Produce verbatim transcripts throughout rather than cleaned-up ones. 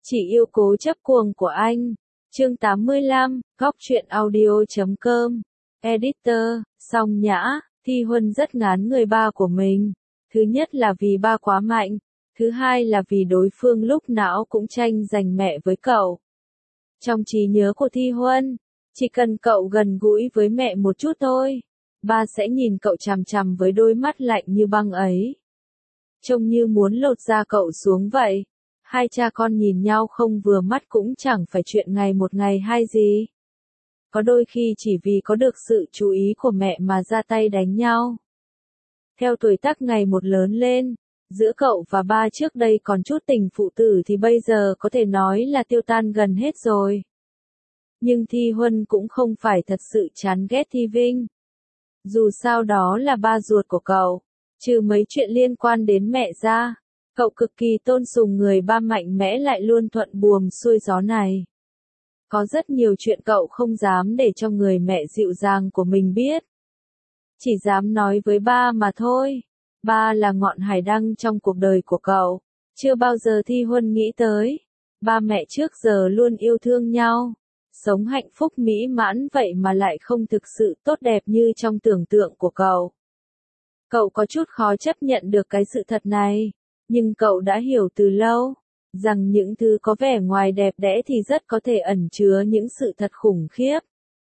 Chỉ yêu cố chấp cuồng của anh. Chương tám mươi lăm, góc truyện audio chấm com. Editor, Song Nhã, Thi Huân rất ngán người ba của mình. Thứ nhất là vì ba quá mạnh. Thứ hai là vì đối phương lúc nào cũng tranh giành mẹ với cậu. Trong trí nhớ của Thi Huân, chỉ cần cậu gần gũi với mẹ một chút thôi, ba sẽ nhìn cậu chằm chằm với đôi mắt lạnh như băng ấy. Trông như muốn lột da cậu xuống vậy. Hai cha con nhìn nhau không vừa mắt cũng chẳng phải chuyện ngày một ngày hai gì. Có đôi khi chỉ vì có được sự chú ý của mẹ mà ra tay đánh nhau. Theo tuổi tác ngày một lớn lên, giữa cậu và ba trước đây còn chút tình phụ tử thì bây giờ có thể nói là tiêu tan gần hết rồi. Nhưng Thi Huân cũng không phải thật sự chán ghét Thi Vinh. Dù sao đó là ba ruột của cậu, trừ mấy chuyện liên quan đến mẹ ra. Cậu cực kỳ tôn sùng người ba mạnh mẽ lại luôn thuận buồm xuôi gió này. Có rất nhiều chuyện cậu không dám để cho người mẹ dịu dàng của mình biết. Chỉ dám nói với ba mà thôi. Ba là ngọn hải đăng trong cuộc đời của cậu. Chưa bao giờ Thi Huân nghĩ tới. Ba mẹ trước giờ luôn yêu thương nhau. Sống hạnh phúc mỹ mãn vậy mà lại không thực sự tốt đẹp như trong tưởng tượng của cậu. Cậu có chút khó chấp nhận được cái sự thật này. Nhưng cậu đã hiểu từ lâu, rằng những thứ có vẻ ngoài đẹp đẽ thì rất có thể ẩn chứa những sự thật khủng khiếp.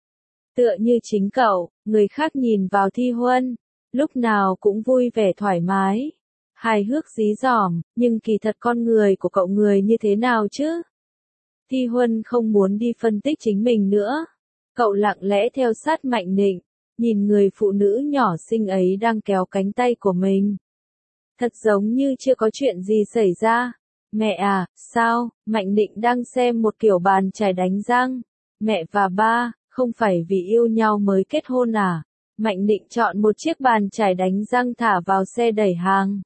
Tựa như chính cậu, người khác nhìn vào Thi Huân, lúc nào cũng vui vẻ thoải mái, hài hước dí dỏm, nhưng kỳ thật con người của cậu người như thế nào chứ? Thi Huân không muốn đi phân tích chính mình nữa. Cậu lặng lẽ theo sát Mạnh Nịnh, nhìn người phụ nữ nhỏ xinh ấy đang kéo cánh tay của mình. Thật giống như chưa có chuyện gì xảy ra. Mẹ à, sao, Mạnh Nịnh đang xem một kiểu bàn chải đánh răng. Mẹ và ba, không phải vì yêu nhau mới kết hôn à? Mạnh Nịnh chọn một chiếc bàn chải đánh răng thả vào xe đẩy hàng.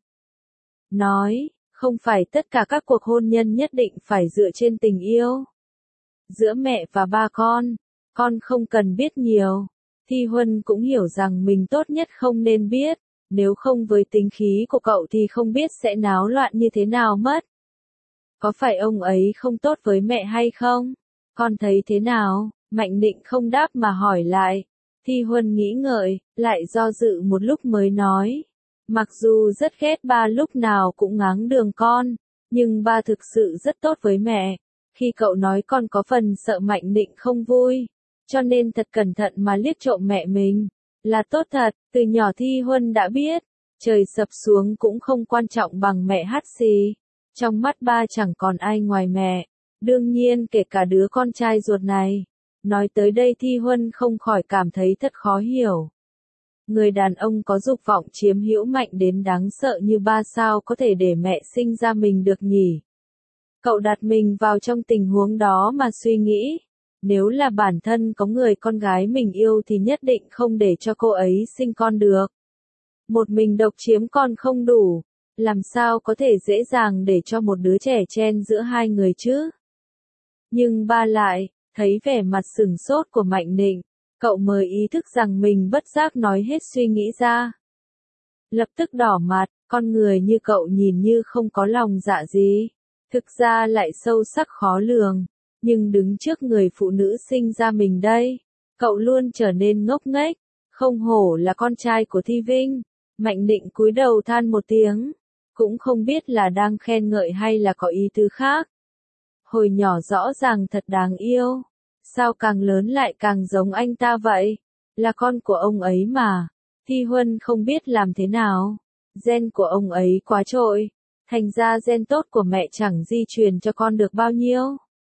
Nói, không phải tất cả các cuộc hôn nhân nhất định phải dựa trên tình yêu. Giữa mẹ và ba con, con không cần biết nhiều. Thi Huân cũng hiểu rằng mình tốt nhất không nên biết. Nếu không với tính khí của cậu thì không biết sẽ náo loạn như thế nào mất. Có phải ông ấy không tốt với mẹ hay không? Con thấy thế nào? Mạnh Nịnh không đáp mà hỏi lại. Thi Huân nghĩ ngợi, lại do dự một lúc mới nói. Mặc dù rất ghét ba lúc nào cũng ngáng đường con, nhưng ba thực sự rất tốt với mẹ. Khi cậu nói con có phần sợ Mạnh Nịnh không vui, cho nên thật cẩn thận mà liếc trộm mẹ mình. Là tốt thật, từ nhỏ Thi Huân đã biết, trời sập xuống cũng không quan trọng bằng mẹ hắt xì. Trong mắt ba chẳng còn ai ngoài mẹ, đương nhiên kể cả đứa con trai ruột này. Nói tới đây Thi Huân không khỏi cảm thấy thật khó hiểu. Người đàn ông có dục vọng chiếm hữu mạnh đến đáng sợ như ba sao có thể để mẹ sinh ra mình được nhỉ? Cậu đặt mình vào trong tình huống đó mà suy nghĩ. Nếu là bản thân có người con gái mình yêu thì nhất định không để cho cô ấy sinh con được. Một mình độc chiếm con không đủ, làm sao có thể dễ dàng để cho một đứa trẻ chen giữa hai người chứ? Nhưng ba lại, thấy vẻ mặt sửng sốt của Mạnh Nịnh, cậu mới ý thức rằng mình bất giác nói hết suy nghĩ ra. Lập tức đỏ mặt, con người như cậu nhìn như không có lòng dạ gì, thực ra lại sâu sắc khó lường. Nhưng đứng trước người phụ nữ sinh ra mình đây, cậu luôn trở nên ngốc nghếch, không hổ là con trai của Thi Vinh. Mạnh Nịnh cúi đầu than một tiếng, cũng không biết là đang khen ngợi hay là có ý tứ khác. Hồi nhỏ rõ ràng thật đáng yêu, sao càng lớn lại càng giống anh ta vậy? Là con của ông ấy mà. Thi Huân không biết làm thế nào. Gen của ông ấy quá trội, thành ra gen tốt của mẹ chẳng di truyền cho con được bao nhiêu.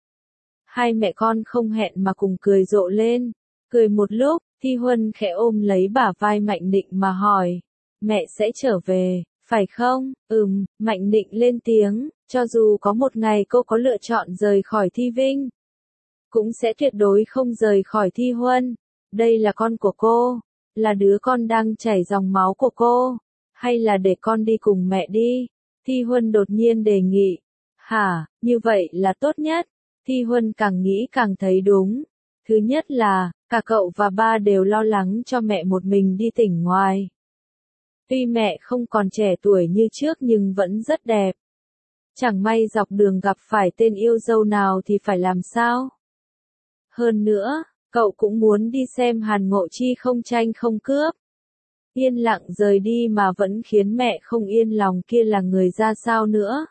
Hai mẹ con không hẹn mà cùng cười rộ lên. Cười một lúc, Thi Huân khẽ ôm lấy bả vai Mạnh Nịnh mà hỏi. Mẹ sẽ trở về, phải không? Ừm, Mạnh Nịnh lên tiếng, cho dù có một ngày cô có lựa chọn rời khỏi Thi Vinh, cũng sẽ tuyệt đối không rời khỏi Thi Huân. Đây là con của cô, là đứa con đang chảy dòng máu của cô, hay là để con đi cùng mẹ đi? Thi Huân đột nhiên đề nghị. Hả, như vậy là tốt nhất. Thi Huân càng nghĩ càng thấy đúng. Thứ nhất là, cả cậu và ba đều lo lắng cho mẹ một mình đi tỉnh ngoài. Tuy mẹ không còn trẻ tuổi như trước nhưng vẫn rất đẹp. Chẳng may dọc đường gặp phải tên yêu dâu nào thì phải làm sao? Hơn nữa, cậu cũng muốn đi xem Hàn Ngộ Chi không tranh không cướp. Yên lặng rời đi mà vẫn khiến mẹ không yên lòng kia là người ra sao nữa.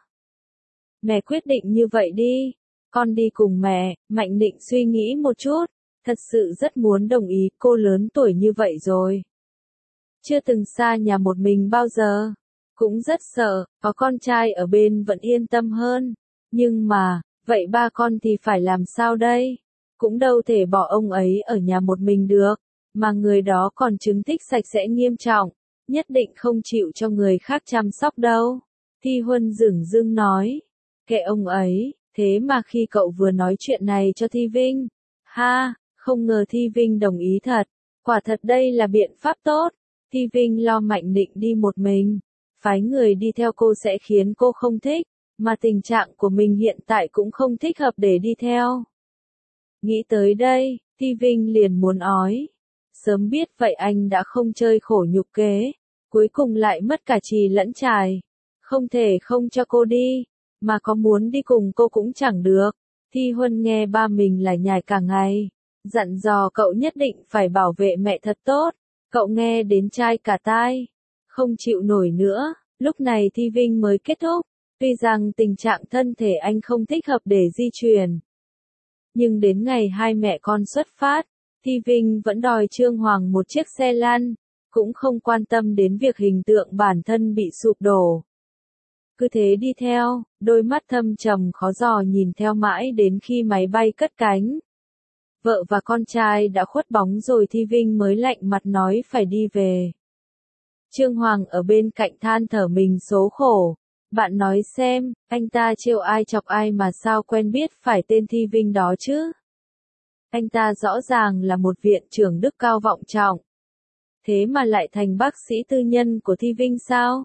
Mẹ quyết định như vậy đi. Con đi cùng mẹ, Mạnh Nịnh suy nghĩ một chút. Thật sự rất muốn đồng ý, cô lớn tuổi như vậy rồi. Chưa từng xa nhà một mình bao giờ. Cũng rất sợ, có con trai ở bên vẫn yên tâm hơn. Nhưng mà, vậy ba con thì phải làm sao đây? Cũng đâu thể bỏ ông ấy ở nhà một mình được. Mà người đó còn chứng tích sạch sẽ nghiêm trọng. Nhất định không chịu cho người khác chăm sóc đâu. Thi Huân dửng dưng nói. Kệ ông ấy, thế mà khi cậu vừa nói chuyện này cho Thi Vinh. Ha, không ngờ Thi Vinh đồng ý thật. Quả thật đây là biện pháp tốt. Thi Vinh lo Mạnh Nịnh đi một mình. Phái người đi theo cô sẽ khiến cô không thích. Mà tình trạng của mình hiện tại cũng không thích hợp để đi theo. Nghĩ tới đây, Thi Vinh liền muốn ói. Sớm biết vậy anh đã không chơi khổ nhục kế. Cuối cùng lại mất cả chì lẫn chài. Không thể không cho cô đi. Mà có muốn đi cùng cô cũng chẳng được. Thi Huân nghe ba mình lải nhải cả ngày. Dặn dò cậu nhất định phải bảo vệ mẹ thật tốt. Cậu nghe đến chai cả tai. Không chịu nổi nữa. Lúc này Thi Vinh mới kết thúc. Tuy rằng tình trạng thân thể anh không thích hợp để di chuyển. Nhưng đến ngày hai mẹ con xuất phát, Thi Vinh vẫn đòi Trương Hoàng một chiếc xe lăn. Cũng không quan tâm đến việc hình tượng bản thân bị sụp đổ. Cứ thế đi theo, đôi mắt thâm trầm khó dò nhìn theo mãi đến khi máy bay cất cánh. Vợ và con trai đã khuất bóng rồi Thi Vinh mới lạnh mặt nói phải đi về. Trương Hoàng ở bên cạnh than thở mình số khổ. Bạn nói xem, anh ta trêu ai chọc ai mà sao quen biết phải tên Thi Vinh đó chứ? Anh ta rõ ràng là một viện trưởng đức cao vọng trọng. Thế mà lại thành bác sĩ tư nhân của Thi Vinh sao?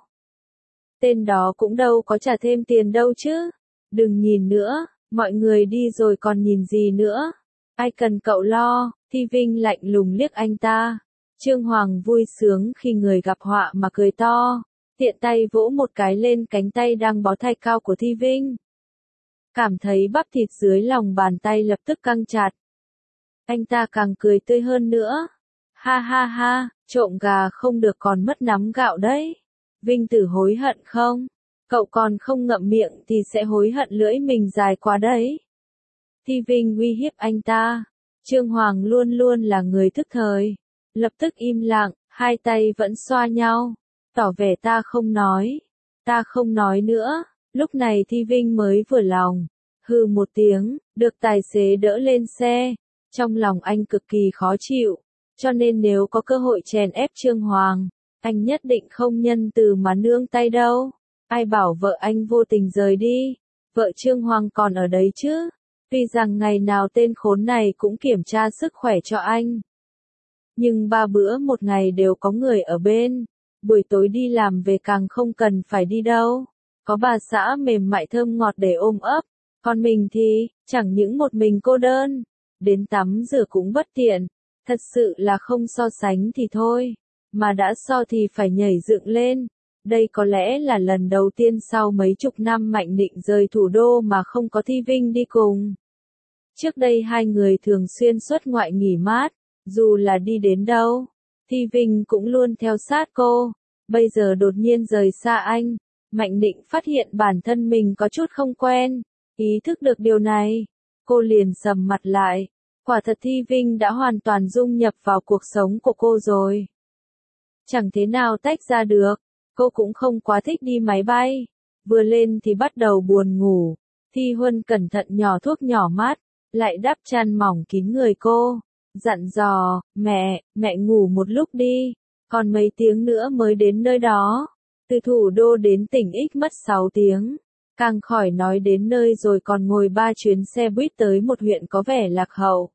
Tên đó cũng đâu có trả thêm tiền đâu chứ. Đừng nhìn nữa, mọi người đi rồi còn nhìn gì nữa. Ai cần cậu lo, Thi Vinh lạnh lùng liếc anh ta. Trương Hoàng vui sướng khi người gặp họa mà cười to. Tiện tay vỗ một cái lên cánh tay đang bó thai cao của Thi Vinh. Cảm thấy bắp thịt dưới lòng bàn tay lập tức căng chặt. Anh ta càng cười tươi hơn nữa. Ha ha ha, trộm gà không được còn mất nắm gạo đấy. Vinh tử hối hận không? Cậu còn không ngậm miệng thì sẽ hối hận lưỡi mình dài quá đấy. Thi Vinh uy hiếp anh ta. Trương Hoàng luôn luôn là người thức thời. Lập tức im lặng, hai tay vẫn xoa nhau. Tỏ vẻ ta không nói. Ta không nói nữa. Lúc này Thi Vinh mới vừa lòng. Hừ một tiếng, được tài xế đỡ lên xe. Trong lòng anh cực kỳ khó chịu. Cho nên nếu có cơ hội chèn ép Trương Hoàng, anh nhất định không nhân từ mà nương tay đâu. Ai bảo vợ anh vô tình rời đi. Vợ Trương Hoàng còn ở đấy chứ. Tuy rằng ngày nào tên khốn này cũng kiểm tra sức khỏe cho anh. Nhưng ba bữa một ngày đều có người ở bên. Buổi tối đi làm về càng không cần phải đi đâu. Có bà xã mềm mại thơm ngọt để ôm ấp. Còn mình thì, chẳng những một mình cô đơn. Đến tắm rửa cũng bất tiện. Thật sự là không so sánh thì thôi. Mà đã so thì phải nhảy dựng lên. Đây có lẽ là lần đầu tiên sau mấy chục năm Mạnh Nịnh rời thủ đô mà không có Thi Vinh đi cùng. Trước đây hai người thường xuyên xuất ngoại nghỉ mát. Dù là đi đến đâu, Thi Vinh cũng luôn theo sát cô. Bây giờ đột nhiên rời xa anh. Mạnh Nịnh phát hiện bản thân mình có chút không quen. Ý thức được điều này. Cô liền sầm mặt lại. Quả thật Thi Vinh đã hoàn toàn dung nhập vào cuộc sống của cô rồi. Chẳng thế nào tách ra được. Cô cũng không quá thích đi máy bay. Vừa lên thì bắt đầu buồn ngủ. Thi Huân cẩn thận nhỏ thuốc nhỏ mát. Lại đắp chăn mỏng kín người cô. Dặn dò, mẹ, mẹ ngủ một lúc đi. Còn mấy tiếng nữa mới đến nơi đó. Từ thủ đô đến tỉnh X mất sáu tiếng. Càng khỏi nói đến nơi rồi còn ngồi ba chuyến xe buýt tới một huyện có vẻ lạc hậu.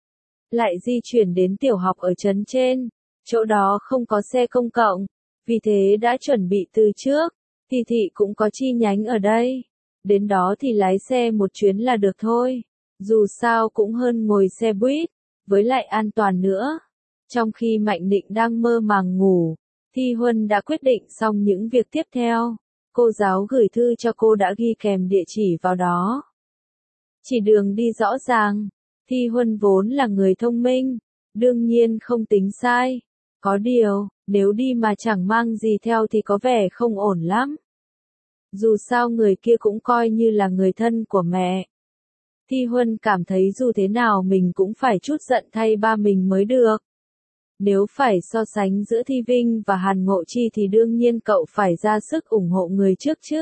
Lại di chuyển đến tiểu học ở trấn trên. Chỗ đó không có xe công cộng. Vì thế đã chuẩn bị từ trước. Thì thị cũng có chi nhánh ở đây. Đến đó thì lái xe một chuyến là được thôi. Dù sao cũng hơn ngồi xe buýt. Với lại an toàn nữa. Trong khi Mạnh Nịnh đang mơ màng ngủ, Thi Huân đã quyết định xong những việc tiếp theo. cô giáo gửi thư cho cô đã ghi kèm địa chỉ vào đó. Chỉ đường đi rõ ràng, Thi Huân vốn là người thông minh, đương nhiên không tính sai. Có điều, nếu đi mà chẳng mang gì theo thì có vẻ không ổn lắm. Dù sao người kia cũng coi như là người thân của mẹ. Thi Huân cảm thấy dù thế nào mình cũng phải chút giận thay ba mình mới được. Nếu phải so sánh giữa Thi Vinh và Hàn Ngộ Chi thì đương nhiên cậu phải ra sức ủng hộ người trước chứ.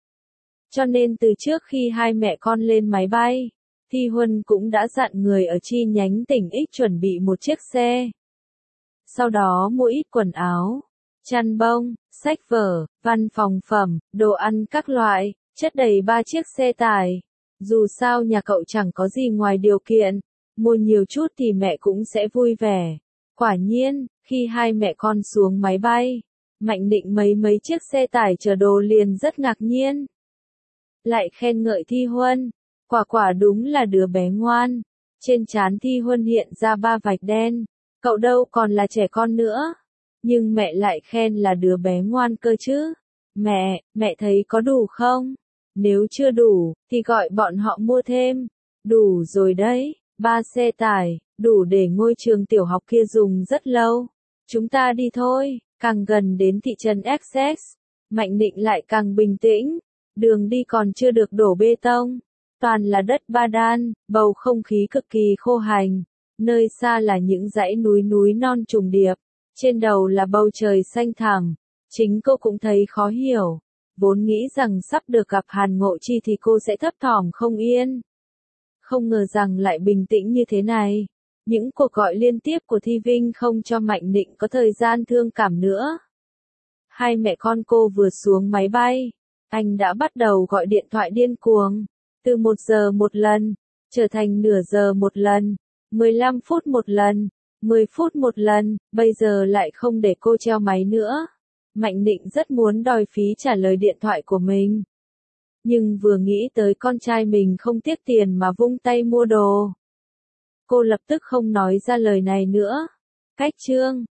Cho nên từ trước khi hai mẹ con lên máy bay, Thi Huân cũng đã dặn người ở chi nhánh tỉnh X chuẩn bị một chiếc xe. Sau đó mua ít quần áo, chăn bông, sách vở, văn phòng phẩm, đồ ăn các loại, chất đầy ba chiếc xe tải. Dù sao nhà cậu chẳng có gì ngoài điều kiện, mua nhiều chút thì mẹ cũng sẽ vui vẻ. Quả nhiên, khi hai mẹ con xuống máy bay, Mạnh Định mấy mấy chiếc xe tải chở đồ liền rất ngạc nhiên. Lại khen ngợi Thi Huân, quả quả đúng là đứa bé ngoan. Trên trán Thi Huân hiện ra ba vạch đen, cậu đâu còn là trẻ con nữa. Nhưng mẹ lại khen là đứa bé ngoan cơ chứ. Mẹ, mẹ thấy có đủ không? Nếu chưa đủ, thì gọi bọn họ mua thêm. Đủ rồi đấy, ba xe tải, đủ để ngôi trường tiểu học kia dùng rất lâu. Chúng ta đi thôi. Càng gần đến thị trấn Essex, Mạnh Định lại càng bình tĩnh. Đường đi còn chưa được đổ bê tông, toàn là đất ba đan, bầu không khí cực kỳ khô hành. Nơi xa là những dãy núi núi non trùng điệp, trên đầu là bầu trời xanh thẳm. Chính cô cũng thấy khó hiểu, vốn nghĩ rằng sắp được gặp Hàn Ngộ Chi thì cô sẽ thấp thỏm không yên. Không ngờ rằng lại bình tĩnh như thế này. Những cuộc gọi liên tiếp của Thi Vinh không cho Mạnh Định có thời gian thương cảm nữa. Hai mẹ con cô vừa xuống máy bay, anh đã bắt đầu gọi điện thoại điên cuồng. Từ một giờ một lần, trở thành nửa giờ một lần, mười lăm phút một lần, mười phút một lần, bây giờ lại không để cô treo máy nữa. Mạnh Định rất muốn đòi phí trả lời điện thoại của mình. Nhưng vừa nghĩ tới con trai mình không tiếc tiền mà vung tay mua đồ, cô lập tức không nói ra lời này nữa. Cách chương